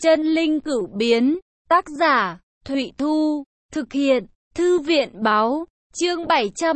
Chân linh cửu biến, tác giả, Thụy Thu, thực hiện, Thư viện báo, chương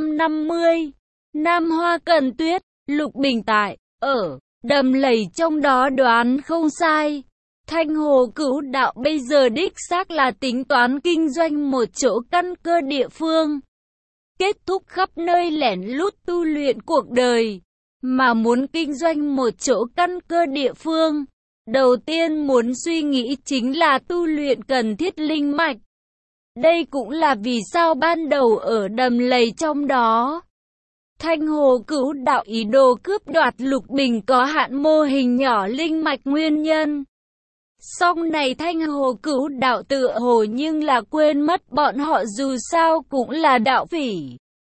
750. Nam Hoa Cần Tuyết, Lục Bình tại, ở, đầm lầy trong đó đoán không sai. Thanh Hồ Cửu Đạo bây giờ đích xác là tính toán kinh doanh một chỗ căn cơ địa phương. Kết thúc khắp nơi lẻn lút tu luyện cuộc đời, mà muốn kinh doanh một chỗ căn cơ địa phương. Đầu tiên muốn suy nghĩ chính là tu luyện cần thiết linh mạch. Đây cũng là vì sao ban đầu ở đầm lầy trong đó, Thanh Hồ Cửu Đạo ý đồ cướp đoạt Lục Bình có hạn mô hình nhỏ linh mạch nguyên nhân. Song này Thanh Hồ Cửu Đạo tựa hồ nhưng là quên mất bọn họ dù sao cũng là đạo phỉ.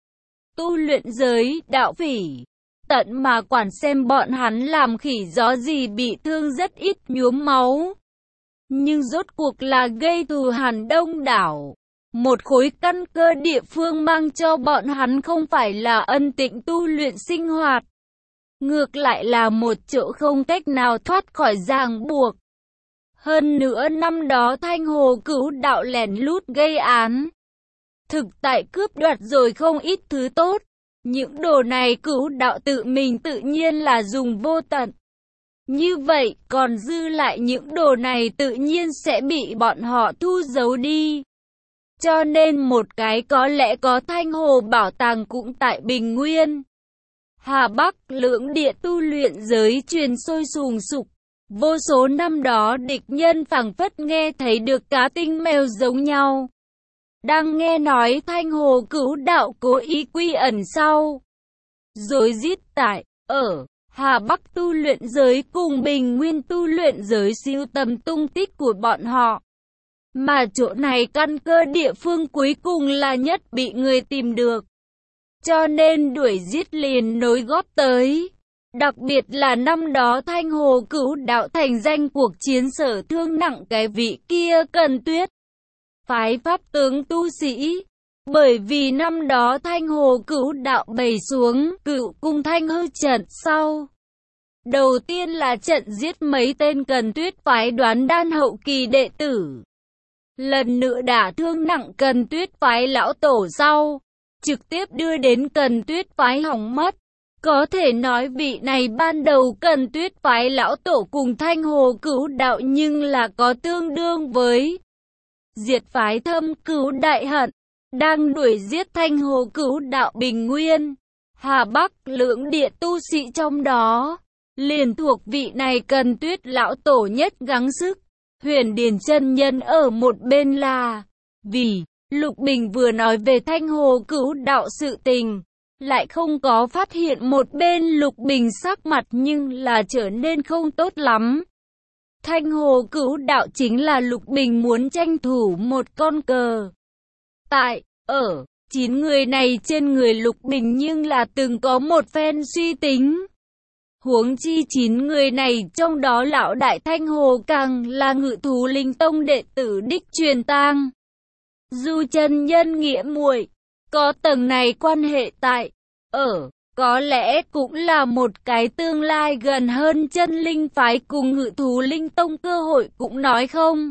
Tu luyện giới, đạo phỉ. Tận mà quản xem bọn hắn làm khỉ gió gì bị thương rất ít nhuốm máu. Nhưng rốt cuộc là gây thù hằn đông đảo. Một khối căn cơ địa phương mang cho bọn hắn không phải là ân tịnh tu luyện sinh hoạt. Ngược lại là một chỗ không cách nào thoát khỏi ràng buộc. Hơn nữa năm đó Thanh Hồ Cửu Đạo lẻn lút gây án. Thực tại cướp đoạt rồi không ít thứ tốt. Những đồ này Cửu Đạo tự mình tự nhiên là dùng vô tận. Như vậy còn dư lại những đồ này tự nhiên sẽ bị bọn họ thu giấu đi. Cho nên một cái có lẽ có Thanh Hồ bảo tàng cũng tại Bình Nguyên. Hà Bắc lưỡng địa tu luyện giới truyền sôi sùng sục. Vô số năm đó địch nhân phảng phất nghe thấy được cá tinh mèo giống nhau. Đang nghe nói Thanh Hồ Cửu Đạo cố ý quy ẩn sau. Rồi giết tại, ở, Hà Bắc tu luyện giới cùng Bình Nguyên tu luyện giới siêu tầm tung tích của bọn họ. Mà chỗ này căn cơ địa phương cuối cùng là nhất bị người tìm được. Cho nên đuổi giết liền nối góp tới. Đặc biệt là năm đó Thanh Hồ Cửu Đạo thành danh cuộc chiến sở thương nặng cái vị kia Cần Tuyết. Phái pháp tướng tu sĩ. Bởi vì năm đó Thanh Hồ Cửu Đạo bày xuống Cửu Cung Thanh Hư trận sau. Đầu tiên là trận giết mấy tên Cần Tuyết phái đoán đan hậu kỳ đệ tử. Lần nữa đả thương nặng Cần Tuyết phái lão tổ sau. Trực tiếp đưa đến Cần Tuyết phái hỏng mất. Có thể nói vị này ban đầu Cần Tuyết phái lão tổ cùng Thanh Hồ Cửu Đạo nhưng là có tương đương với diệt phái Thâm Cửu Đại Hận, đang đuổi giết Thanh Hồ Cửu Đạo Bình Nguyên, Hà Bắc lưỡng địa tu sĩ trong đó, liền thuộc vị này Cần Tuyết lão tổ nhất gắng sức. Huyền Điền chân nhân ở một bên là vì Lục Bình vừa nói về Thanh Hồ Cửu Đạo sự tình, lại không có phát hiện một bên Lục Bình sắc mặt nhưng là trở nên không tốt lắm. Thanh Hồ Cửu Đạo chính là Lục Bình muốn tranh thủ một con cờ. Tại, ở, 9 người này trên người Lục Bình nhưng là từng có một phen suy tính. Huống chi 9 người này trong đó lão đại Thanh Hồ càng là Ngự Thú Linh Tông đệ tử đích truyền tang. Dù chân nhân nghĩa muội, có tầng này quan hệ tại, ở, có lẽ cũng là một cái tương lai gần hơn chân linh phái cùng Ngự Thú Linh Tông cơ hội cũng nói không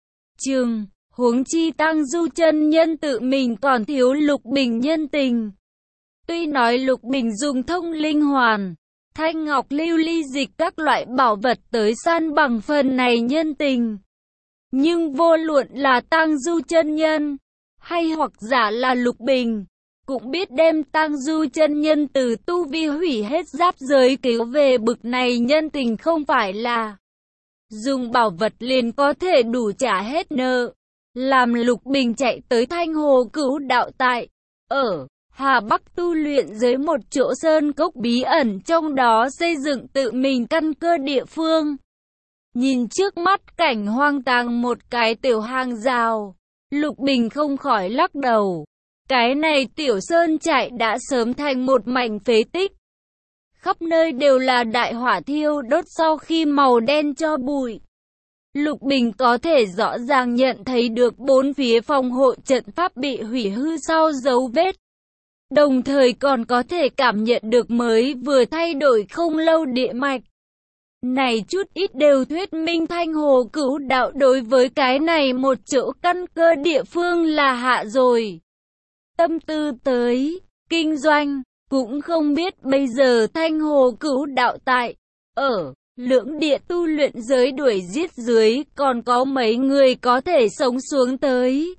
chừng. Huống chi Tăng Du chân nhân tự mình còn thiếu Lục Bình nhân tình. Tuy nói Lục Bình dùng thông linh hoàn, thanh ngọc lưu ly dịch các loại bảo vật tới san bằng phần này nhân tình. Nhưng vô luận là Tăng Du chân nhân, hay hoặc giả là Lục Bình, cũng biết đem Tăng Du chân nhân từ tu vi hủy hết giáp giới cứu về bực này nhân tình không phải là dùng bảo vật liền có thể đủ trả hết nợ. Làm Lục Bình chạy tới Thanh Hồ Cửu Đạo tại, ở, Hà Bắc tu luyện dưới một chỗ sơn cốc bí ẩn trong đó xây dựng tự mình căn cơ địa phương. Nhìn trước mắt cảnh hoang tàn một cái tiểu hang rào, Lục Bình không khỏi lắc đầu. Cái này tiểu sơn trại đã sớm thành một mảnh phế tích. Khắp nơi đều là đại hỏa thiêu đốt sau khi màu đen cho bụi. Lục Bình có thể rõ ràng nhận thấy được bốn phía phòng hộ trận pháp bị hủy hư sau dấu vết. Đồng thời còn có thể cảm nhận được mới vừa thay đổi không lâu địa mạch. này chút ít đều thuyết minh Thanh Hồ Cửu Đạo đối với cái này một chỗ căn cơ địa phương là hạ rồi tâm tư tới kinh doanh, cũng không biết bây giờ Thanh Hồ Cửu Đạo tại ở lưỡng địa tu luyện giới đuổi giết dưới còn có mấy người có thể sống xuống tới.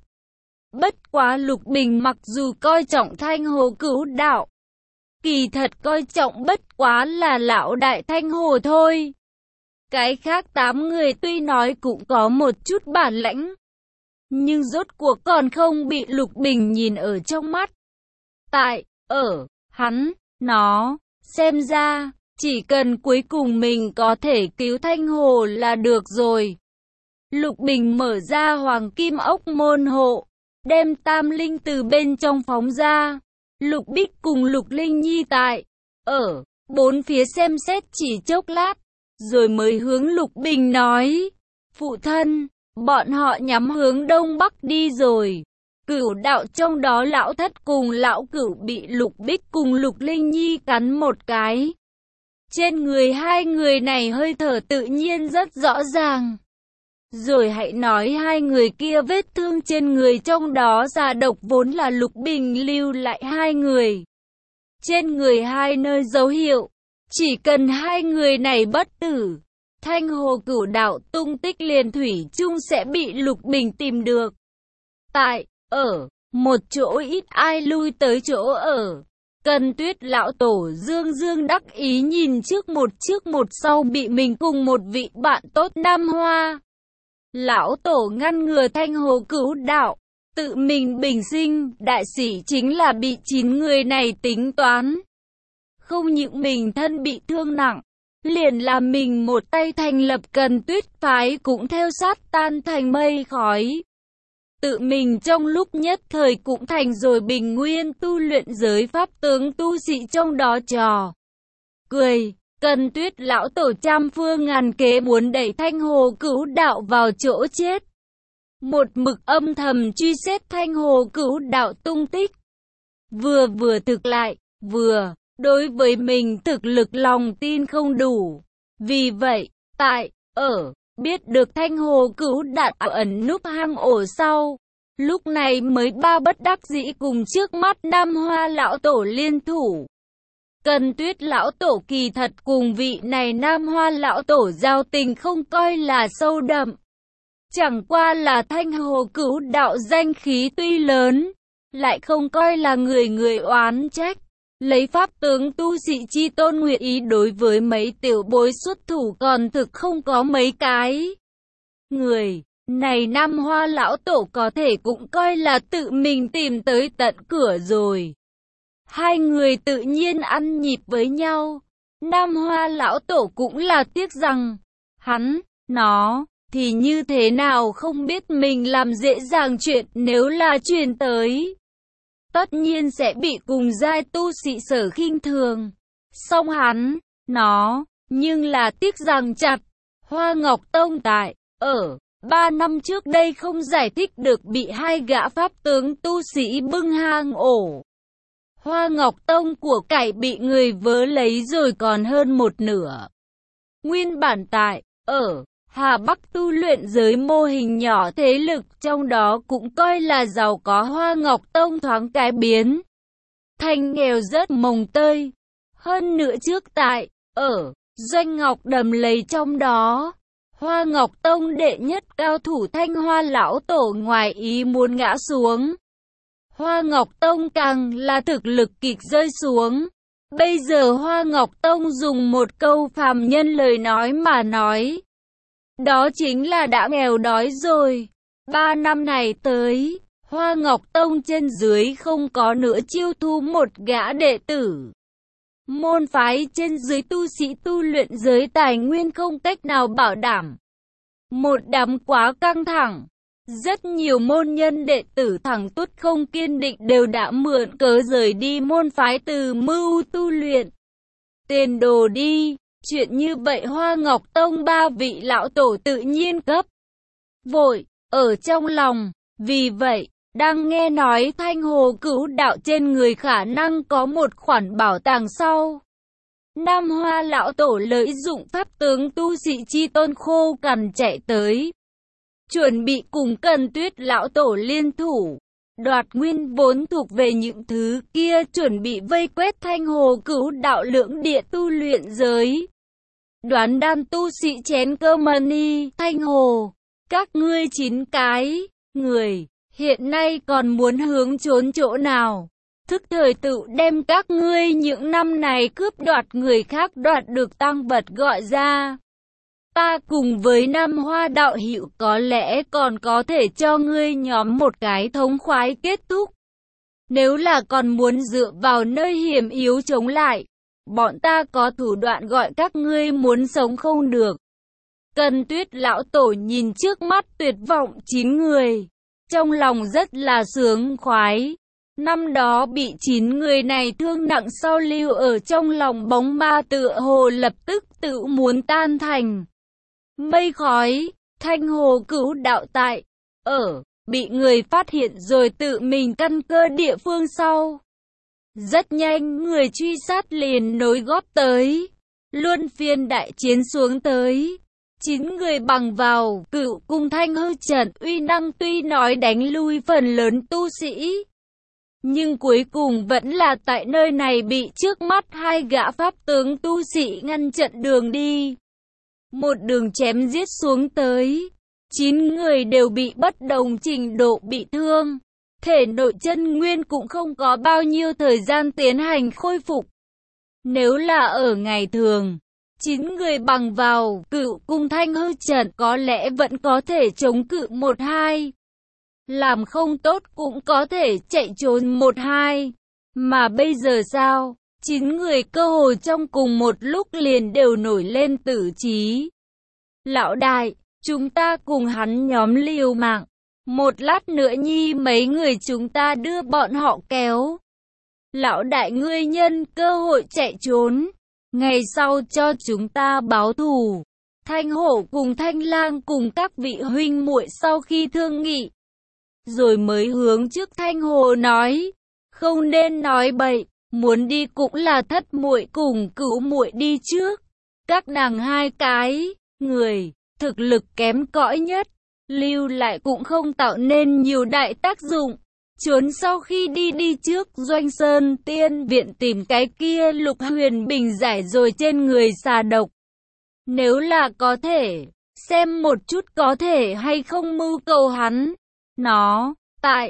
Bất quá Lục Bình mặc dù coi trọng Thanh Hồ Cửu Đạo, kỳ thật coi trọng bất quá là lão đại Thanh Hồ thôi. Cái khác 8 người tuy nói cũng có một chút bản lãnh, nhưng rốt cuộc còn không bị Lục Bình nhìn ở trong mắt. Tại ở hắn, nó, xem ra chỉ cần cuối cùng mình có thể cứu Thanh Hồ là được rồi. Lục Bình mở ra hoàng kim ốc môn hộ, đem Tam Linh từ bên trong phóng ra. Lục Bích cùng Lục Linh Nhi tại ở bốn phía xem xét chỉ chốc lát, rồi mới hướng Lục Bình nói: phụ thân, bọn họ nhắm hướng đông bắc đi rồi. Cửu đạo trong đó lão thất cùng lão cửu bị Lục Bích cùng Lục Linh Nhi cắn một cái. Trên người hai người này hơi thở tự nhiên rất rõ ràng. Rồi hãy nói hai người kia vết thương trên người trong đó ra độc vốn là Lục Bình lưu lại hai người. Trên người hai nơi dấu hiệu, chỉ cần hai người này bất tử, Thanh Hồ Cửu Đạo tung tích liền thủy chung sẽ bị Lục Bình tìm được. Tại ở một chỗ ít ai lui tới chỗ ở. Cần Tuyết lão tổ dương dương đắc ý nhìn trước một sau bị mình cùng một vị bạn tốt Nam Hoa lão tổ ngăn ngừa Thanh Hồ Cửu Đạo, tự mình bình sinh, đại sĩ chính là bị 9 người này tính toán. Không những mình thân bị thương nặng, liền là mình một tay thành lập Cần Tuyết phái cũng theo sát tan thành mây khói. Tự mình trong lúc nhất thời cũng thành rồi bình nguyên tu luyện giới pháp tướng tu sĩ trong đó trò cười. Cần Tuyết lão tổ trăm phương ngàn kế muốn đẩy Thanh Hồ Cửu Đạo vào chỗ chết. Một mực âm thầm truy xét Thanh Hồ Cửu Đạo tung tích. Vừa thực lại, vừa đối với mình thực lực lòng tin không đủ. Vì vậy, tại ở biết được Thanh Hồ Cửu Đạo ẩn núp hang ổ sau, lúc này mới ba bất đắc dĩ cùng trước mắt Nam Hoa lão tổ liên thủ. Cần Tuyết lão tổ kỳ thật cùng vị này Nam Hoa lão tổ giao tình không coi là sâu đậm. Chẳng qua là Thanh Hồ Cửu Đạo danh khí tuy lớn, lại không coi là người oán trách. Lấy pháp tướng tu sĩ chi tôn nguyện ý đối với mấy tiểu bối xuất thủ còn thực không có mấy cái. Người này Nam Hoa lão tổ có thể cũng coi là tự mình tìm tới tận cửa rồi. Hai người tự nhiên ăn nhịp với nhau. Nam Hoa lão tổ cũng là tiếc rằng hắn, nó thì như thế nào không biết mình làm dễ dàng chuyện, nếu là truyền tới tất nhiên sẽ bị cùng giai tu sĩ sở khinh thường. Song hắn, nó nhưng là tiếc rằng chặt Hoa Ngọc Tông tại ở 3 năm trước đây không giải thích được bị hai gã pháp tướng tu sĩ bưng hang ổ. Hoa Ngọc Tông của cải bị người vớ lấy rồi còn hơn một nửa. Nguyên bản tại ở Hà Bắc tu luyện giới mô hình nhỏ thế lực trong đó cũng coi là giàu có. Hoa Ngọc Tông thoáng cái biến thành nghèo rất mồng tơi. Hơn nữa trước tại ở Doanh Ngọc đầm lầy trong đó, Hoa Ngọc Tông đệ nhất cao thủ Thanh Hoa lão tổ ngoài ý muốn ngã xuống. Hoa Ngọc Tông càng là thực lực kịch rơi xuống. Bây giờ Hoa Ngọc Tông dùng một câu phàm nhân lời nói mà nói, đó chính là đã nghèo đói rồi. 3 năm này tới, Hoa Ngọc Tông trên dưới không có nữa chiêu thu một gã đệ tử. Môn phái trên dưới tu sĩ tu luyện giới tài nguyên không cách nào bảo đảm. Một đám quá căng thẳng. Rất nhiều môn nhân đệ tử thẳng tút không kiên định đều đã mượn cớ rời đi môn phái từ mưu tu luyện. Tiền đồ đi, chuyện như vậy Hoa Ngọc Tông 3 vị lão tổ tự nhiên cấp vội ở trong lòng. Vì vậy, đang nghe nói Thanh Hồ Cửu Đạo trên người khả năng có một khoản bảo tàng sau, Nam Hoa lão tổ lợi dụng pháp tướng tu sĩ chi tôn khô cằn chạy tới, chuẩn bị cùng Cần Tuyết lão tổ liên thủ, đoạt nguyên vốn thuộc về những thứ kia, chuẩn bị vây quét Thanh Hồ Cửu đạo lưỡng địa tu luyện giới. Đoán đan tu sĩ chén cơ mani, Thanh Hồ, các ngươi 9 cái người, hiện nay còn muốn hướng trốn chỗ nào? Thức thời tự đem các ngươi những năm này cướp đoạt người khác đoạt được tang vật gọi ra. Ta cùng với Nam Hoa đạo hữu có lẽ còn có thể cho ngươi nhóm một cái thống khoái kết thúc. Nếu là còn muốn dựa vào nơi hiểm yếu chống lại, bọn ta có thủ đoạn gọi các ngươi muốn sống không được. Cần Tuyết lão tổ nhìn trước mắt tuyệt vọng 9 người, trong lòng rất là sướng khoái. Năm đó bị 9 người này thương nặng sau lưu ở trong lòng bóng ma tựa hồ lập tức tự muốn tan thành mây khói. Thanh Hồ Cửu đạo tại bị người phát hiện rồi tự mình căn cơ địa phương sau. Rất nhanh người truy sát liền nối góp tới, luân phiên đại chiến xuống tới. 9 người bằng vào Cửu Cung Thanh Hư trận uy năng tuy nói đánh lui phần lớn tu sĩ, nhưng cuối cùng vẫn là tại nơi này bị trước mắt 2 gã pháp tướng tu sĩ ngăn chặn đường đi. Một đường chém giết xuống tới, 9 người đều bị bất đồng trình độ bị thương. Thể nội chân nguyên cũng không có bao nhiêu thời gian tiến hành khôi phục. Nếu là ở ngày thường, 9 người bằng vào Cửu Cung Thanh Hư trận có lẽ vẫn có thể chống cự 1-2. Làm không tốt cũng có thể chạy trốn 1-2. Mà bây giờ sao? 9 người cơ hồ trong cùng một lúc liền đều nổi lên tử trí. Lão đại, chúng ta cùng hắn nhóm liều mạng. Một lát nữa nhi mấy người chúng ta đưa bọn họ kéo. Lão đại ngươi nhân cơ hội chạy trốn, ngày sau cho chúng ta báo thù. Thanh Hổ cùng Thanh Lang cùng các vị huynh muội sau khi thương nghị, rồi mới hướng trước Thanh Hồ nói, không nên nói bậy, muốn đi cũng là thất muội cùng cửu muội đi trước. Các nàng 2 cái người thực lực kém cỏi nhất, lưu lại cũng không tạo nên nhiều đại tác dụng. Trốn sau khi đi trước Doanh Sơn Tiên Viện tìm cái kia Lục Huyền Bình giải rồi trên người xà độc. Nếu là có thể, xem một chút có thể hay không mưu cầu hắn. Nó, tại,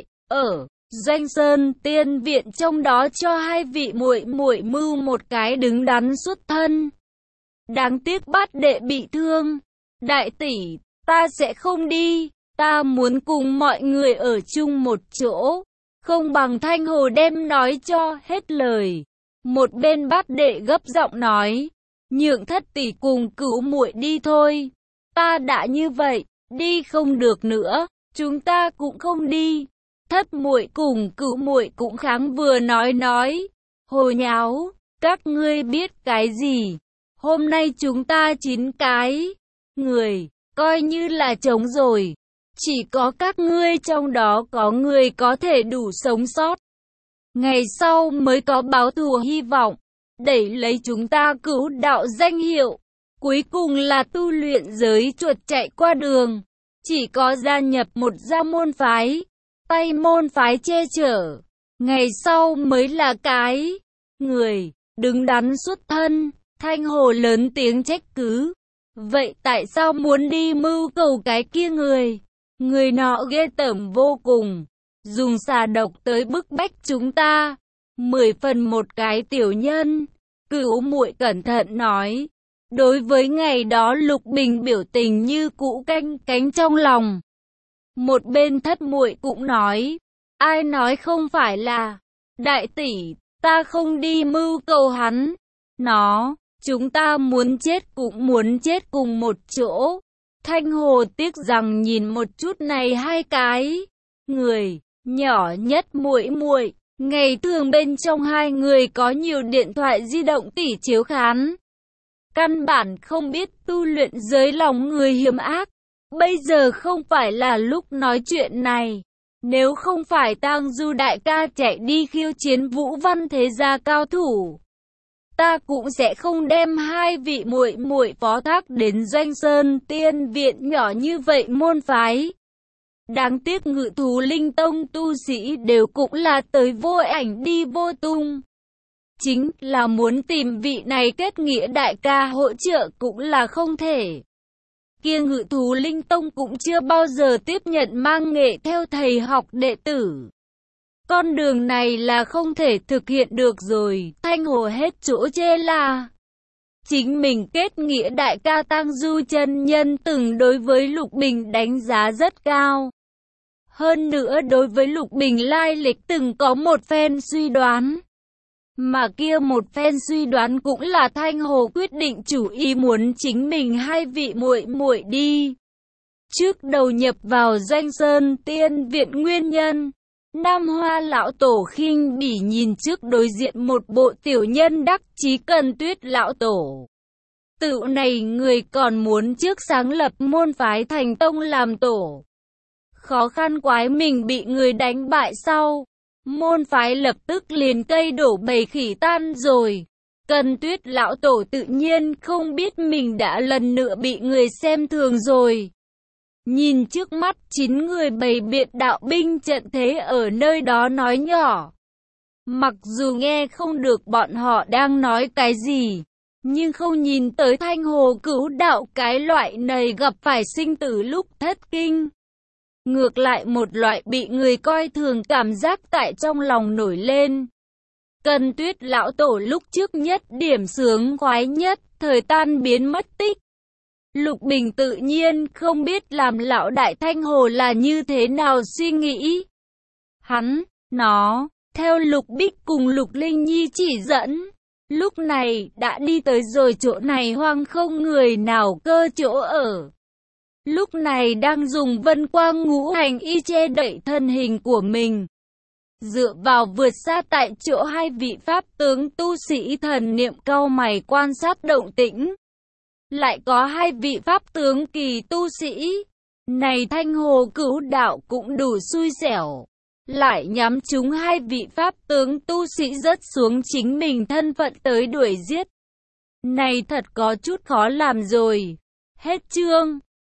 Doanh Sơn Tiên Viện trong đó cho 2 vị muội muội mưu một cái đứng đắn xuất thân. Đáng tiếc bát đệ bị thương. Đại tỷ, ta sẽ không đi, ta muốn cùng mọi người ở chung một chỗ. Không bằng Thanh Hồ đem nói cho hết lời. Một bên bát đệ gấp giọng nói, nhượng thất tỷ cùng cửu muội đi thôi. Ta đã như vậy, đi không được nữa, chúng ta cũng không đi. Thất muội cùng cửu muội cũng kháng vừa nói, hồ nháo, các ngươi biết cái gì? Hôm nay chúng ta 9 cái người, coi như là trống rồi. Chỉ có các ngươi trong đó có người có thể đủ sống sót. Ngày sau mới có báo thù hy vọng, đẩy lấy chúng ta Cửu đạo danh hiệu. Cuối cùng là tu luyện giới chuột chạy qua đường. Chỉ có gia nhập một gia môn phái, tay môn phái che chở. Ngày sau mới là cái người đứng đắn xuất thân. Thanh Hồ lớn tiếng trách cứ. Vậy tại sao muốn đi mưu cầu cái kia người? Người nọ ghê tởm vô cùng, dùng xà độc tới bức bách chúng ta. 10 phần một cái tiểu nhân. Cửu muội cẩn thận nói. Đối với ngày đó Lục Bình biểu tình như cũ canh cánh trong lòng. Một bên thất muội cũng nói, ai nói không phải là, đại tỷ, ta không đi mưu cầu hắn. Nó, chúng ta muốn chết cũng muốn chết cùng một chỗ. Thanh Hồ tiếc rằng nhìn một chút này 2 cái người, nhỏ nhất muội muội, ngày thường bên trong 2 người có nhiều điện thoại di động tỉ chiếu khán. Căn bản không biết tu luyện dưới lòng người hiểm ác. Bây giờ không phải là lúc nói chuyện này. Nếu không phải Tang Du đại ca chạy đi khiêu chiến Vũ Văn thế gia cao thủ, ta cũng sẽ không đem hai vị muội muội phó thác đến Doanh Sơn Tiên Viện nhỏ như vậy môn phái. Đáng tiếc Ngự Thú Linh Tông tu sĩ đều cũng là tới vô ảnh đi vô tung. Chính là muốn tìm vị này kết nghĩa đại ca hỗ trợ cũng là không thể. Kia Ngự Thú Linh Tông cũng chưa bao giờ tiếp nhận mang nghệ theo thầy học đệ tử. Con đường này là không thể thực hiện được rồi, Thanh Hồ hết chỗ chê là. Chính mình kết nghĩa đại ca Tang Du chân nhân từng đối với Lục Bình đánh giá rất cao. Hơn nữa đối với Lục Bình lai lịch từng có một phen suy đoán. Mà kia một phen suy đoán cũng là Thanh Hồ quyết định chủ ý muốn chính mình hai vị muội muội đi. Trước đầu nhập vào Doanh Sơn Tiên Viện nguyên nhân, Nam Hoa lão tổ khinh bỉ nhìn trước đối diện một bộ tiểu nhân đắc chí Cần Tuyết lão tổ. Tự này người còn muốn trước sáng lập môn phái thành tông làm tổ. Khó khăn quái mình bị người đánh bại sau. Môn phái lập tức liền cây đổ bầy khỉ tan rồi. Cần Tuyết lão tổ tự nhiên không biết mình đã lần nữa bị người xem thường rồi. Nhìn trước mắt 9 người bày biện đạo binh trận thế ở nơi đó nói nhỏ. Mặc dù nghe không được bọn họ đang nói cái gì, nhưng không nhìn tới Thanh Hồ cứu đạo cái loại này gặp phải sinh tử lúc thất kinh. Ngược lại một loại bị người coi thường cảm giác tại trong lòng nổi lên. Cần Tuyết lão tổ lúc trước nhất điểm sướng khoái nhất, thời tan biến mất tích. Lục Bình tự nhiên không biết làm lão đại Thanh Hồ là như thế nào suy nghĩ. Nó, theo Lục Bích cùng Lục Linh Nhi chỉ dẫn, lúc này đã đi tới rồi chỗ này hoang không người nào cơ chỗ ở. Lúc này đang dùng vân quang ngũ hành y che đậy thân hình của mình. Dựa vào vượt xa tại chỗ hai vị pháp tướng tu sĩ thần niệm cau mày quan sát động tĩnh. Lại có hai vị pháp tướng kỳ tu sĩ. Này Thanh Hồ cứu đạo cũng đủ xui xẻo. Lại nhắm chúng hai vị pháp tướng tu sĩ rớt xuống chính mình thân phận tới đuổi giết. Này thật có chút khó làm rồi. Hết chương.